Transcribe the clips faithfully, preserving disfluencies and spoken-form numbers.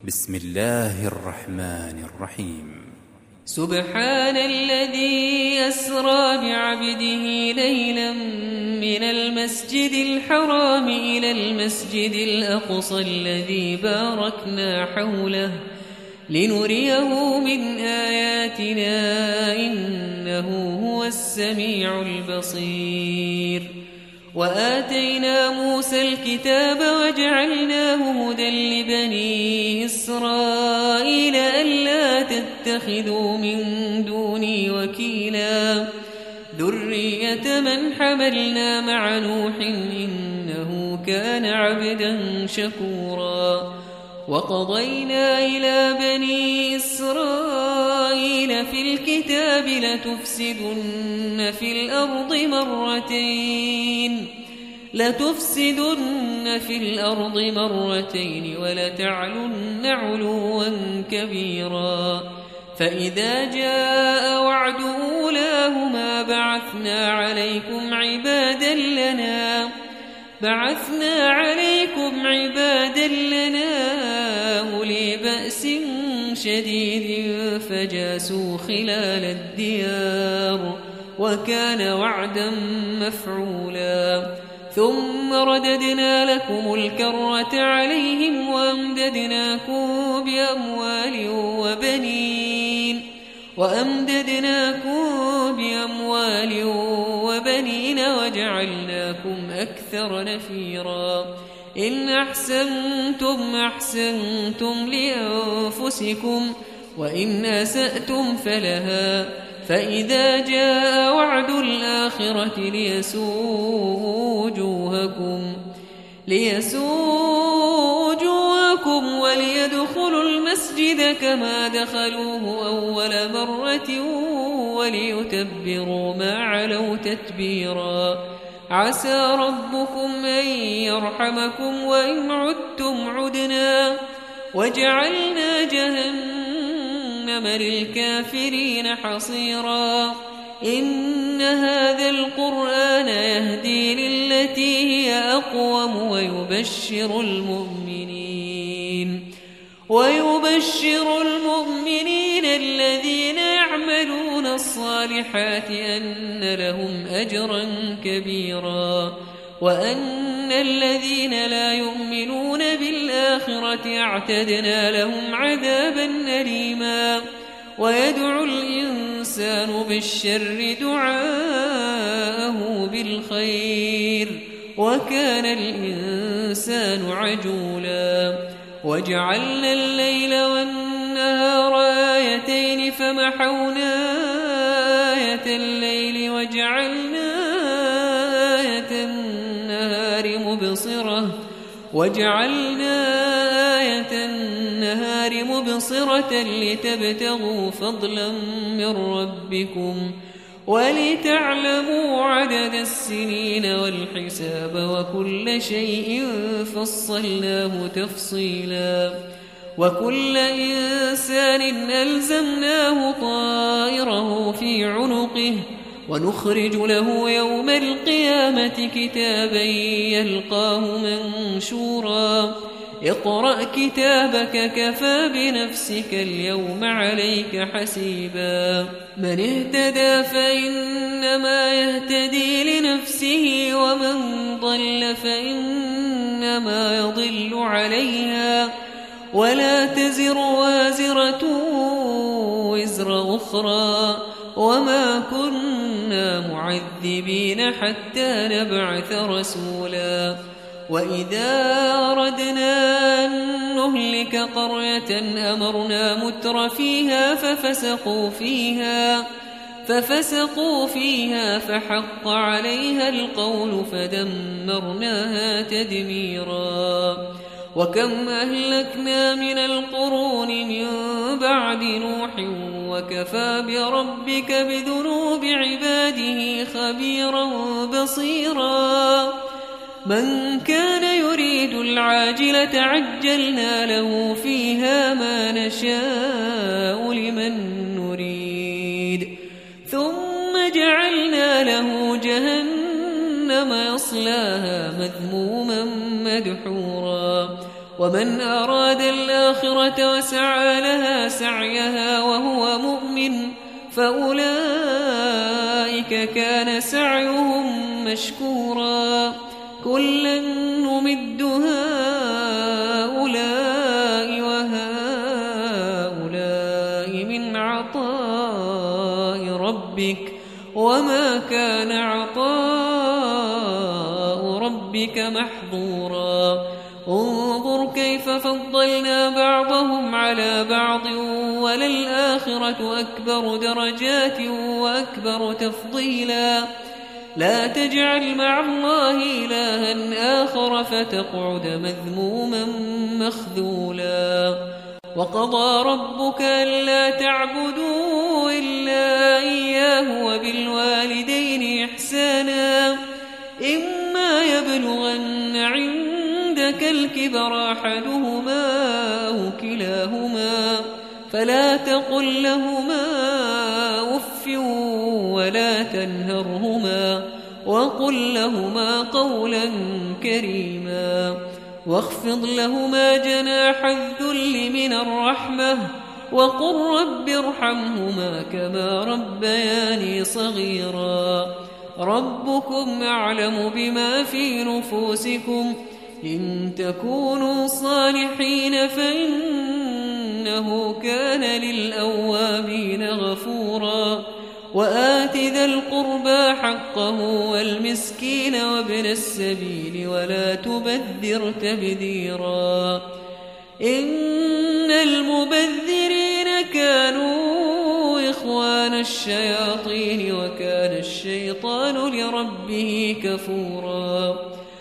بسم الله الرحمن الرحيم. سبحان الذي أسرى بعبده ليلا من المسجد الحرام إلى المسجد الأقصى الذي باركنا حوله لنريه من آياتنا إنه هو السميع البصير. وآتينا موسى الكتاب وجعلناه هدى لبني إسرائيل ألا تتخذوا من دوني وكيلا ذرية من حملنا مع نوح إنه كان عبدا شكورا. وقضينا إلى بني إسرائيل في الكتاب لتفسدن في الأرض مرتين لتفسدن في الأرض مرتين ولتعلن علوا كبيرا. فإذا جاء وعد أولاهما بعثنا عليكم عبادا لنا بعثنا عليكم عبادا لنا أولي بأس شديد فجاسوا خلال الديار وكان وعدا مفعولا. ثم رددنا لكم الكرة عليهم وأمددناكم بأموال وبنين وأمددناكم بأموال وبنين وجعلناكم أكثر نفيرا. إن أحسنتم أحسنتم لأنفسكم وإن أسأتم فلها. فإذا جاء وعد الآخرة ليسوءوا وجوهكم ليسوء وجوهكم وليدخلوا المسجد كما دخلوه أول مرة وليتبروا ما علوا تتبيرا. عسى ربكم أن يرحمكم وإن عدتم عدنا وجعلنا جهنم للكافرين حصيرا. إن هذا القرآن يهدي للتي هي أقوم ويبشر المؤمنين ويبشر المؤمنين الذين يعملون الصالحات أن لهم أجرا كبيرا وأن الذين لا يؤمنون بالآخرة اعتدنا لهم عذابا أليما. ويدعو الإنسان بالشر دعاءه بالخير وكان الإنسان عجولا. وجعلنا الليل والنهار آيتين فمحونا آية الليل وجعلنا آية النهار مبصرة وجعلنا آية النهار مبصرة لتبتغوا فضلا من ربكم ولتعلموا عدد السنين والحساب وكل شيء فصلناه تفصيلا. وكل إنسان ألزمناه طائره في عنقه ونخرج له يوم القيامة كتابا يلقاه منشورا. اقرأ كتابك كفى بنفسك اليوم عليك حسيبا. من اهتدى فإنما يهتدي لنفسه ومن ضل فإنما يضل عليها ولا تزر وازرة وزر أخرى وما كنا معذبين حتى نبعث رسولا. وإذا أردنا أن نهلك قرية أمرنا متر فيها ففسقوا فيها ففسقوا فيها فحق عليها القول فدمرناها تدميرا. وكم أهلكنا من القرون من بعد نوح وكفى بربك بذنوب عباده خبيرا بصيرا. من كان يريد العاجلة عجلنا له فيها ما نشاء لمن نريد ثم جعلنا له جهنم يصلاها مذموما مدحورا ومن أراد الآخرة وسعى لها سعيها وهو مؤمن فأولئك كان سعيهم مشكورا كلا نمد هؤلاء وهؤلاء من عطاء ربك وما كان عطاء ربك محظورا انظر كيف فضلنا بعضهم على بعض وللآخرة أكبر درجات وأكبر تفضيلا لا تجعل مع الله إلها آخر فتقعد مذموما مخذولا وقضى ربك ألا تعبدوا إلا إياه وبالوالدين إحسانا إما يبلغن عندك الكبر أحدهما أو كلاهما فلا تقل لهما أف ولا تنهرهما وقل لهما قولا كريما واخفض لهما جناح الذل من الرحمة وقل رب ارحمهما كما ربياني صغيرا ربكم أعلم بما في نفوسكم إن تكونوا صالحين فإنه كان للأوابين غفورا وآت ذا القربى حقه والمسكين وابن السبيل ولا تبذر تبذيرا إن المبذرين كانوا إخوان الشياطين وكان الشيطان لربه كفورا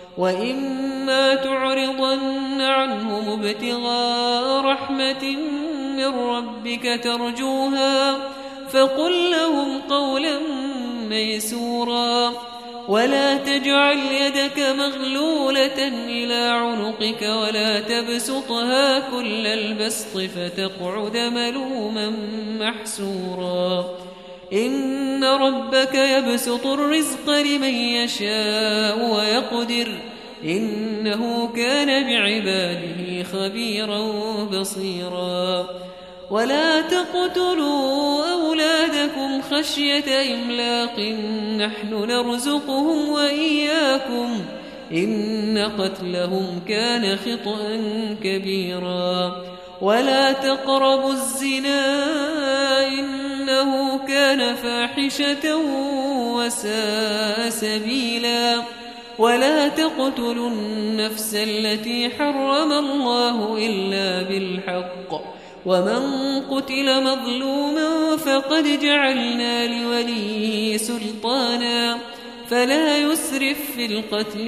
وإما تعرضن عنهم ابتغاء رحمة من ربك ترجوها فقل لهم قولا ميسورا ولا تجعل يدك مغلولة إلى عنقك ولا تبسطها كل البسط فتقعد ملوما محسورا إن ربك يبسط الرزق لمن يشاء ويقدر إنه كان بعباده خبيرا بصيرا ولا تقتلوا أولادكم خشية إملاق نحن نرزقهم وإياكم إن قتلهم كان خطأ كبيرا ولا تقربوا الزنا إنه كان فاحشة وساء سبيلا ولا تقتلوا النفس التي حرم الله إلا بالحق ومن قتل مظلوما فقد جعلنا لوليه سلطانا فلا يسرف في القتل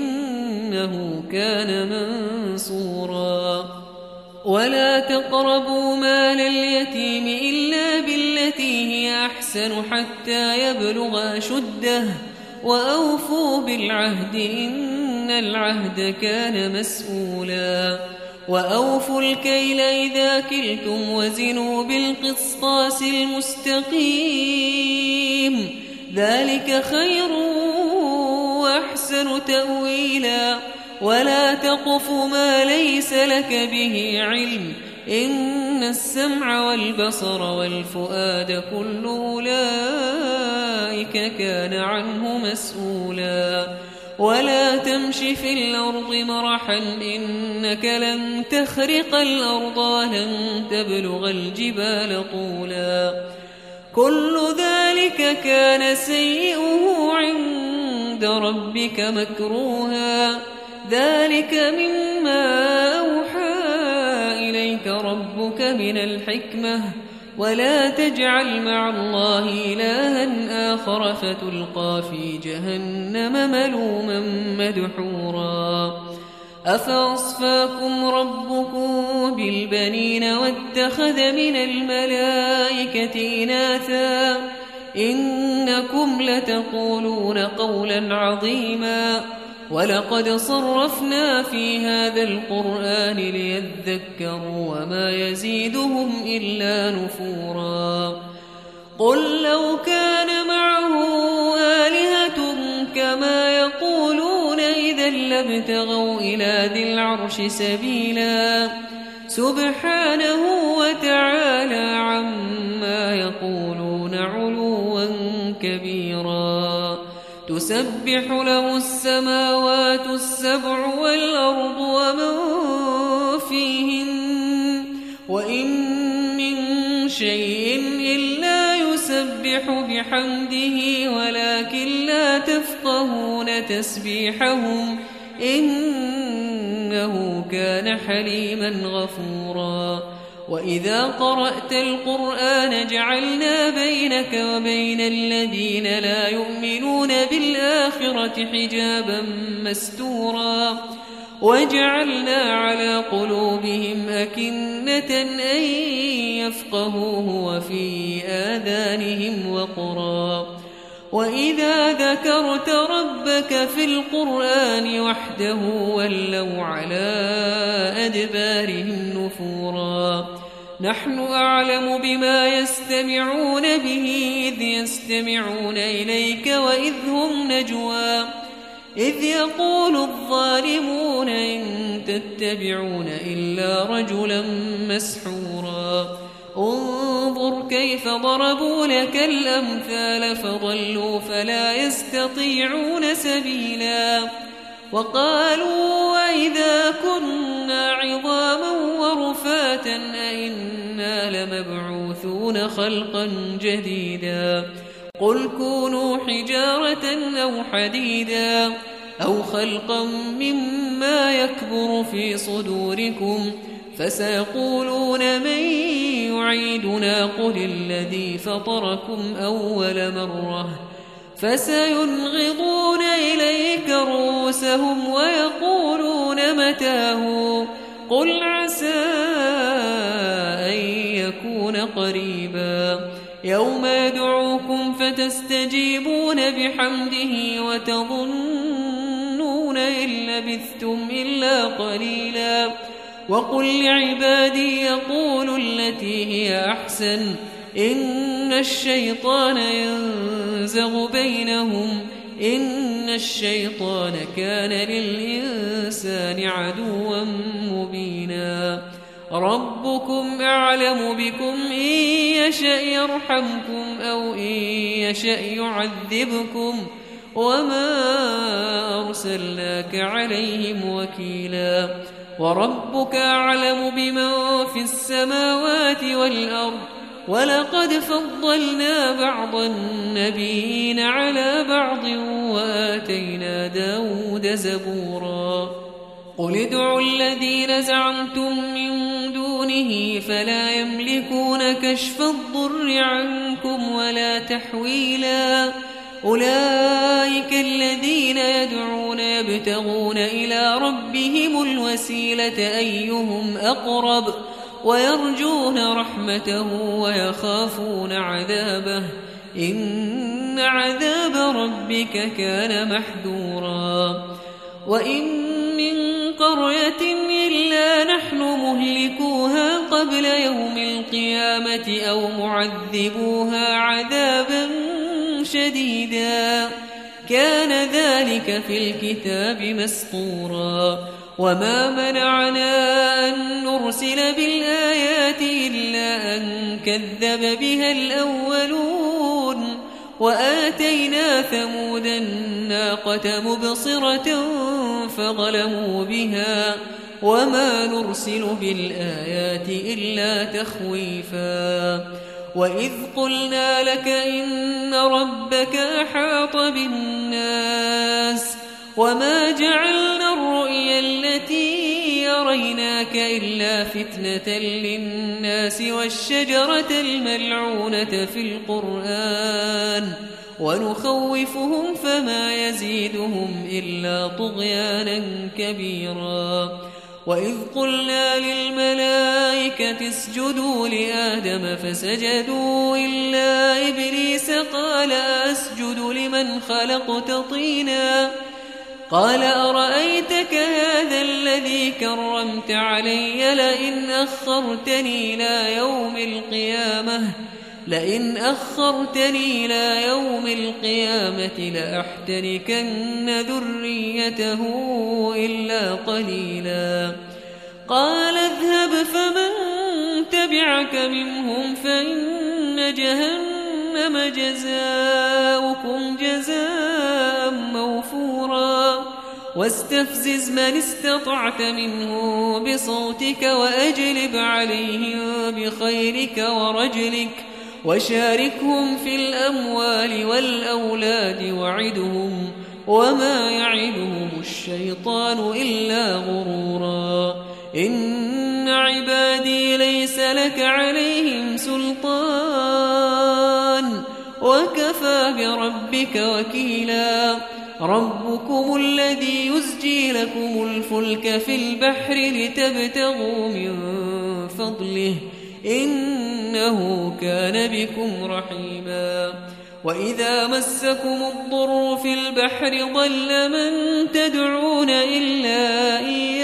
إنه كان منصورا ولا تقربوا مال اليتيم إلا بالتي هي أحسن حتى يبلغ أشده وأوفوا بالعهد إن العهد كان مسؤولا وأوفوا الكيل إذا كلتم وزنوا بالقسطاس المستقيم ذلك خير وأحسن تأويلا ولا تقف ما ليس لك به علم إن السمع والبصر والفؤاد كل أولئك كان عنه مسؤولا ولا تمش في الأرض مرحا إنك لن تخرق الأرض ولن تبلغ الجبال طولا كل ذلك كان سيئه عند ربك مكروها ذلك مما أوحى إليك ربك من الحكمة ولا تجعل مع الله إلها آخر فتلقى في جهنم ملوما مدحورا أفأصفاكم ربكم بالبنين واتخذ من الملائكة إناثا إنكم لتقولون قولا عظيما ولقد صرفنا في هذا القرآن ليذكروا وما يزيدهم إلا نفورا قل لو كان معه آلهة كما يقولون إذا لابتغوا إلى ذي العرش سبيلا سبحانه وتعالى عما يقولون علوا كبيرا تسبح له السماوات السبع والأرض ومن فيهن وإن من شيء إلا يسبح بحمده ولكن لا تفقهون تسبيحهم إنه كان حليما غفورا وإذا قرأت القرآن جعلنا بينك وبين الذين لا يؤمنون بالآخرة حجابا مستورا وجعلنا على قلوبهم أكنة أن يفقهوه وفي آذانهم وقرا وإذا ذكرت ربك في القرآن وحده ولوا على أدبارهم نفورا نحن أعلم بما يستمعون به إذ يستمعون إليك وإذ هم نجوى إذ يقول الظالمون إن تتبعون إلا رجلا مسحورا انظر كيف ضربوا لك الأمثال فضلوا فلا يستطيعون سبيلا وقالوا وإذا كنا عظاما ورفاتا أئنا لمبعوثون خلقا جديدا قل كونوا حجارة أو حديدا أو خلقا مما يكبر في صدوركم فسيقولون من يعيدنا قل الذي فطركم أول مرة فسينغضون إليك رؤوسهم ويقولون متاه قل عسى أن يكون قريبا يوم يدعوكم فتستجيبون بحمده وتظنون إن لبثتم إلا قليلا وقل لعبادي يقولوا التي هي أحسن إن الشيطان ينزغ بينهم إن الشيطان كان للإنسان عدوا مبينا ربكم أعلم بكم إن يشأ يرحمكم أو إن يشأ يعذبكم وما أرسلناك عليهم وكيلا وربك أعلم بمن في السماوات والأرض ولقد فضلنا بعض النبيين على بعض وآتينا داود زبورا قل ادعوا الذين زعمتم من دونه فلا يملكون كشف الضر عنكم ولا تحويلا أولئك الذين يدعون يبتغون إلى ربهم الوسيلة أيهم أقرب ويرجون رحمته ويخافون عذابه إن عذاب ربك كان محذورا وإن من قرية إلا نحن مهلكوها قبل يوم القيامة أو معذبوها عذابا شديدا كان ذلك في الكتاب مسطورا وما منعنا أن نرسل بالآيات إلا أن كذب بها الأولون وآتينا ثمود الناقة مبصرة فظلموا بها وما نرسل بالآيات إلا تخويفا وإذ قلنا لك إن ربك أحاط بالناس وما جعلنا الرؤيا التي يريناك إلا فتنة للناس والشجرة الملعونة في القرآن ونخوفهم فما يزيدهم إلا طغيانا كبيرا وإذ قلنا للملائكة اسجدوا لآدم فسجدوا إلا إبليس قال أسجد لمن خلقت طينا قال أرأيتك هذا الذي كرمت علي لئن أخرتني إلى يوم القيامة لئن أخرتني إلى يوم القيامة لأحتركن ذريته إلا قليلا قال اذهب فمن تبعك منهم فإن جهنم جزاؤكم جزاء موفورا واستفزز من استطعت منهم بصوتك وأجلب عليهم بخيرك ورجلك وشاركهم في الأموال والأولاد وعدهم وما يعدهم الشيطان إلا غرورا إن عبادي ليس لك عليهم سلطان وكفى بربك وكيلا ربكم الذي يزجي لكم الفلك في البحر لتبتغوا من فضله إنه كان بكم رحيما وإذا مسكم الضر في البحر ضل من تدعون إلا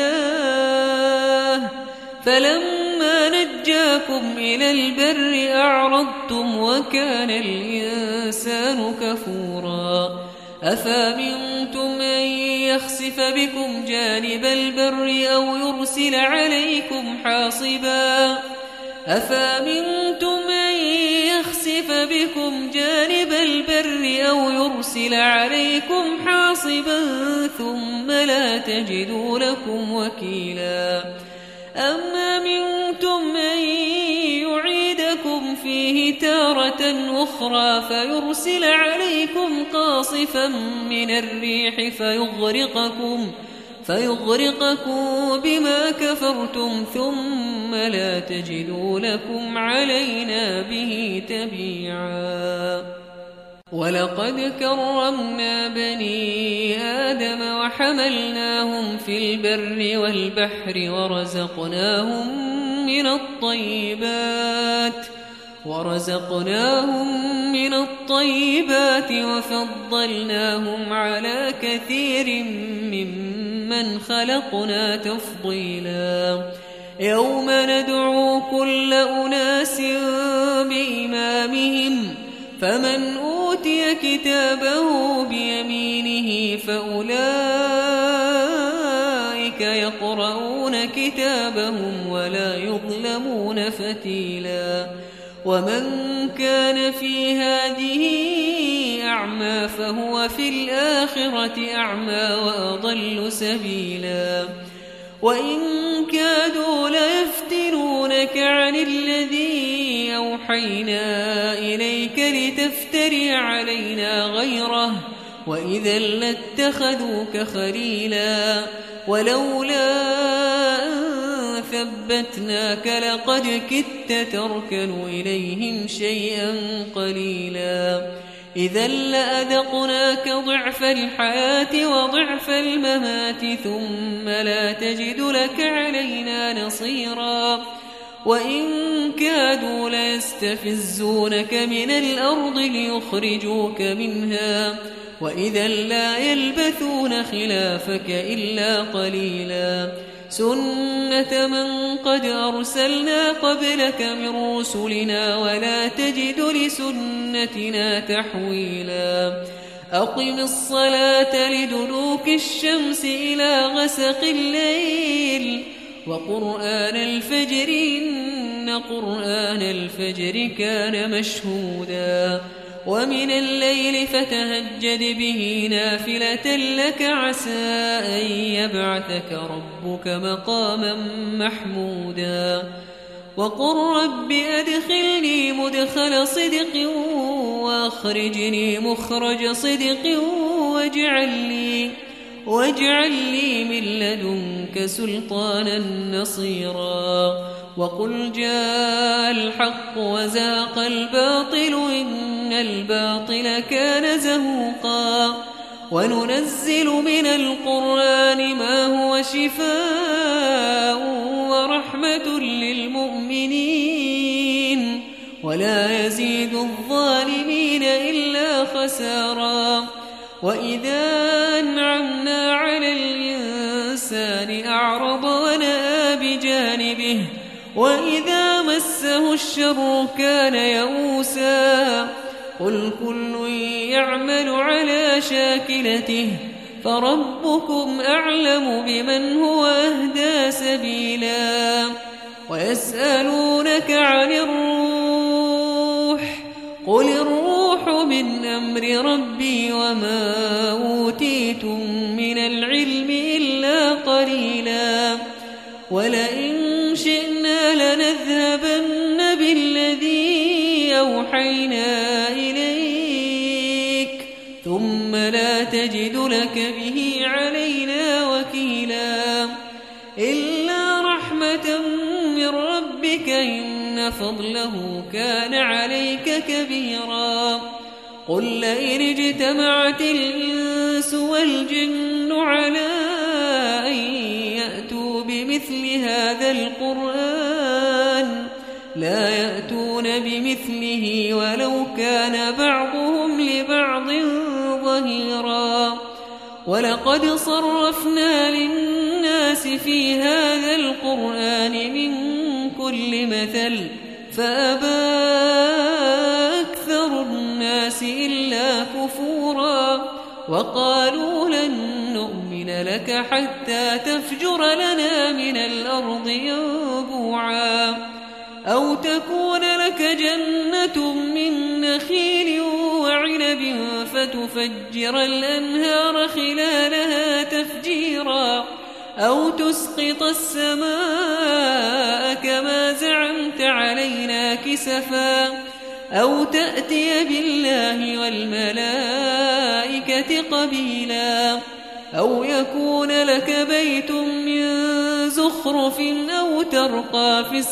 إياه فلما نجاكم إلى البر أعرضتم وكان الإنسان كفورا أفأمنتم أن يخسف بكم جانب البر أو يرسل عليكم حاصبا أفأمنتم أن يخسف بكم جانب البر أو يرسل عليكم حاصبا ثم لا تجدوا لكم وكيلا أم أمنتم أن يعيدكم فيه تارة أخرى فيرسل عليكم قاصفا من الريح فيغرقكم فيغرقكم بما كفرتم ثم لا تجدوا لكم علينا به تبيعا ولقد كرمنا بني آدم وحملناهم في البر والبحر ورزقناهم من الطيبات ورزقناهم من الطيبات وفضلناهم على كثير ممن خلقنا تفضيلا يوم ندعو كل أناس بإمامهم فمن أوتي كتابه بيمينه فأولئك يقرؤون كتابهم ولا يظلمون فتيلا ومن كان في هذه أعمى فهو في الآخرة أعمى وأضل سبيلا وإن كادوا ليفتنونك عن الذي أوحينا إليك لتفتري علينا غيره وإذا لاتخذوك خليلا ولولا أن ثبتناك لقد كدت تركن إليهم شيئا قليلا إذا لأذقناك ضعف الحياة وضعف الممات ثم لا تجد لك علينا نصيرا وإن كادوا ليستفزونك من الأرض ليخرجوك منها وإذا لا يلبثون خلافك إلا قليلا سنة من قد أرسلنا قبلك من رسلنا ولا تجد لسنتنا تحويلا أقم الصلاة لدلوك الشمس إلى غسق الليل وقرآن الفجر إن قرآن الفجر كان مشهودا ومن الليل فتهجد به نافلة لك عسى أن يبعثك ربك مقاما محمودا وقل رب أدخلني مدخل صدق وأخرجني مخرج صدق واجعل لي واجعل لي من لدنك سلطانا نصيرا وقل جاء الحق وزهق الباطل إن الباطل كان زهوقا وننزل من القرآن ما هو شفاء ورحمة للمؤمنين ولا يزيد الظالمين إلا خسارا وإذا أنعمنا على الإنسان أعرض ونأى بجانبه وإذا مسه الشر كان يئوسا قل كل يعمل على شاكلته فربكم أعلم بمن هو أهدى سبيلا ويسألونك عن الروح قل الروح من أمر ربي وما أوتيتم من العلم إلا قليلا ولئن شئنا لنذهبن بالذي أوحينا إليك ثم لا تجد لك به علينا وكيلا إلا رحمة من ربك إن فضله كان عليك كبيرا قل لئن اجتمعت الإنس والجن على أن يأتوا بمثل هذا القرآن لا يأتون بمثله ولو كان بعضهم لبعض ظهيرا ولقد صرفنا للناس في هذا القرآن من كل مثل فأبى أكثر الناس إلا كفورا وقالوا لن نؤمن لك حتى تفجر لنا من الأرض ينبوعا أو تكون لك جنة من نخيل وعنب فتفجر الأنهار خلالها تفجيرا أو تسقط السماء كما زعمت علينا كسفا أو تأتي بالله والملائكة قبيلا أو يكون لك بيت من زخرف أو ترقى في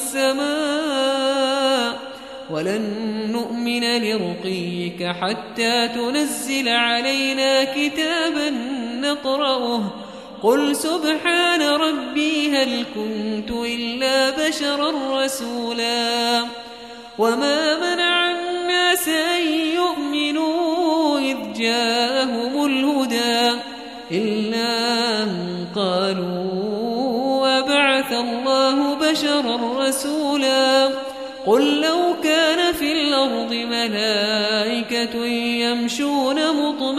السماء ولن نؤمن لرقيك حتى تنزل علينا كتابا نقرأه قل سبحان ربي هل كنت إلا بشرا رسولا وما منع الناس أن يؤمنوا إذ جاءهم الهدى إلا أن قالوا أبعث الله بشرا رسولا قل لو كان في الأرض ملائكة يمشون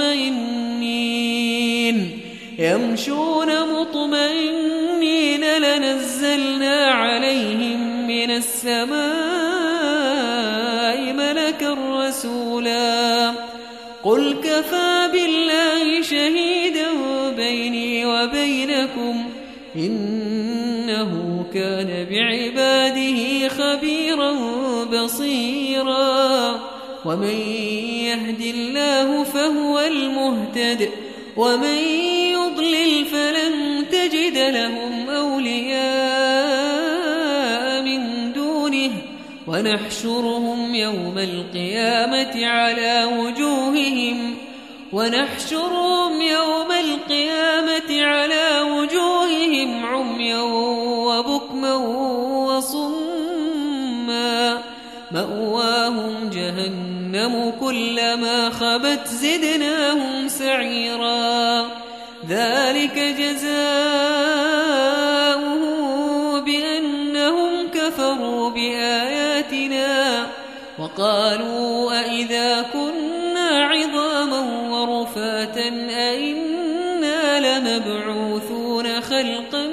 مطمئنين يمشون مطمئنين لنزلنا عليهم من السماء ملكا رسولا قل كفى بالله شهيدا بيني وبينكم إنه كان بعباده خبيرا بصيرا ومن يهد الله فهو المهتد ومن يضلل فلن تجد لهم أولياء من دونه ونحشرهم يوم القيامة على وجوههم ونحشرهم يوم القيامة على وجوههم عميا وبكما وصما مأواهم جهنم كلما خبت زدناهم سعيرا ذلك جزاؤه بأنهم كفروا بآياتنا وقالوا أئذا كنا عظاما ورفاتا أئنا لمبعوثون خلقا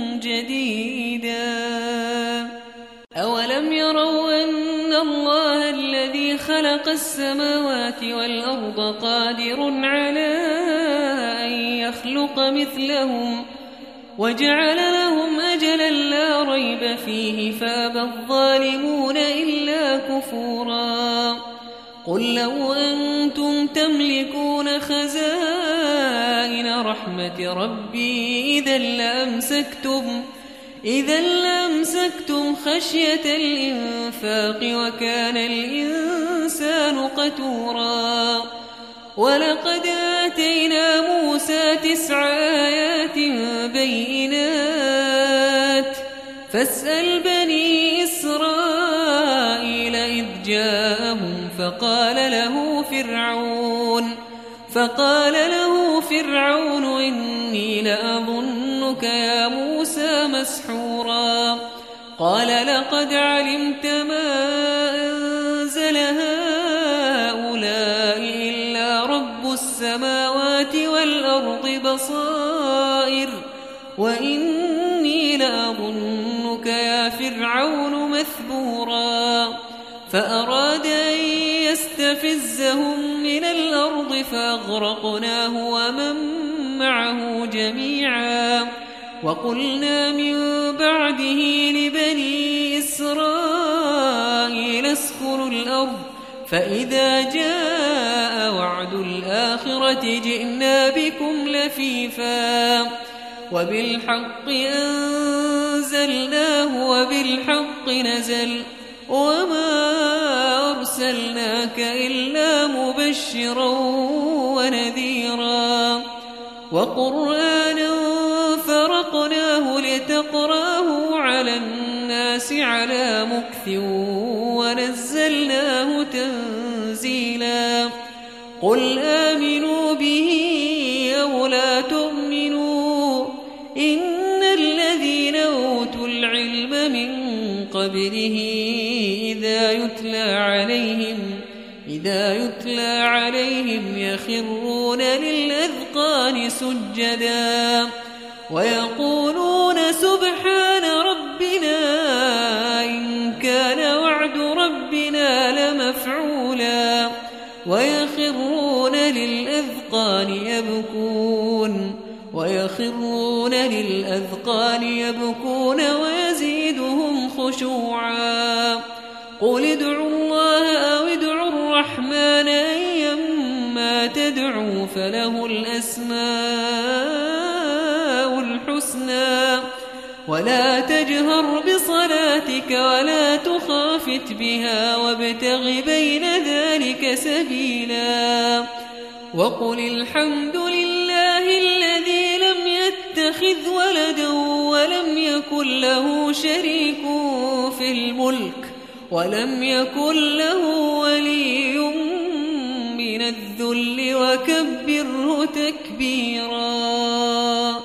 جديدا أولم يروا أن الله الذي خلق السماوات والأرض قادر على أن يخلق مثلهم وجعل لهم أجلا لا ريب فيه فأبى الظالمون إلا كفورا قل لو أنتم تملكون خزائن رحمة ربي إذا لأمسكتم إذا لأمسكتم خشية الإنفاق وكان الإنسان قتورا ولقد آتينا موسى تسع آيات بينات فاسأل بني إسرائيل إذ جاءهم فقال له فرعون فقال له فرعون إني لأظنك يا موسى مسحورا قال لقد علمت ما أنزل هؤلاء إلا رب السماوات والأرض بصائر وإني لأظنك يا فرعون مثبورا فأراد أن يستفزهم من الأرض فأغرقناه ومن معه جميعا وقلنا من بعده لبني إسرائيل اسكنوا الأرض فإذا جاء وعد الآخرة جئنا بكم لفيفا وبالحق أنزلناه وبالحق نزل وما أرسلناك إلا مبشرا ونذيرا وقرآنا فرقناه لتقراه على الناس على مكث ونزلناه تنزيلا قل آمنوا به أو لا تؤمنوا إن الذين أوتوا العلم من قبله إذا يتلى عليهم إذا يتلى عليهم يخرون للأذقان سجدا ويقولون سبحان ربنا إن كان وعد ربنا لمفعولا ويخرون للأذقان يبكون ويخرون للأذقان يبكون ويزيدهم خشوعا قل ادعوا الله أو ادعوا الرحمن أيما تدعوا فله الأسماء الحسنى ولا تجهر بصلاتك ولا تخافت بها وابتغ بين ذلك سبيلا وقل الحمد لله الذي لم يتخذ ولدا ولم يكن له شريك في الملك ولم يكن له ولي من الذل وكبره تكبيرا.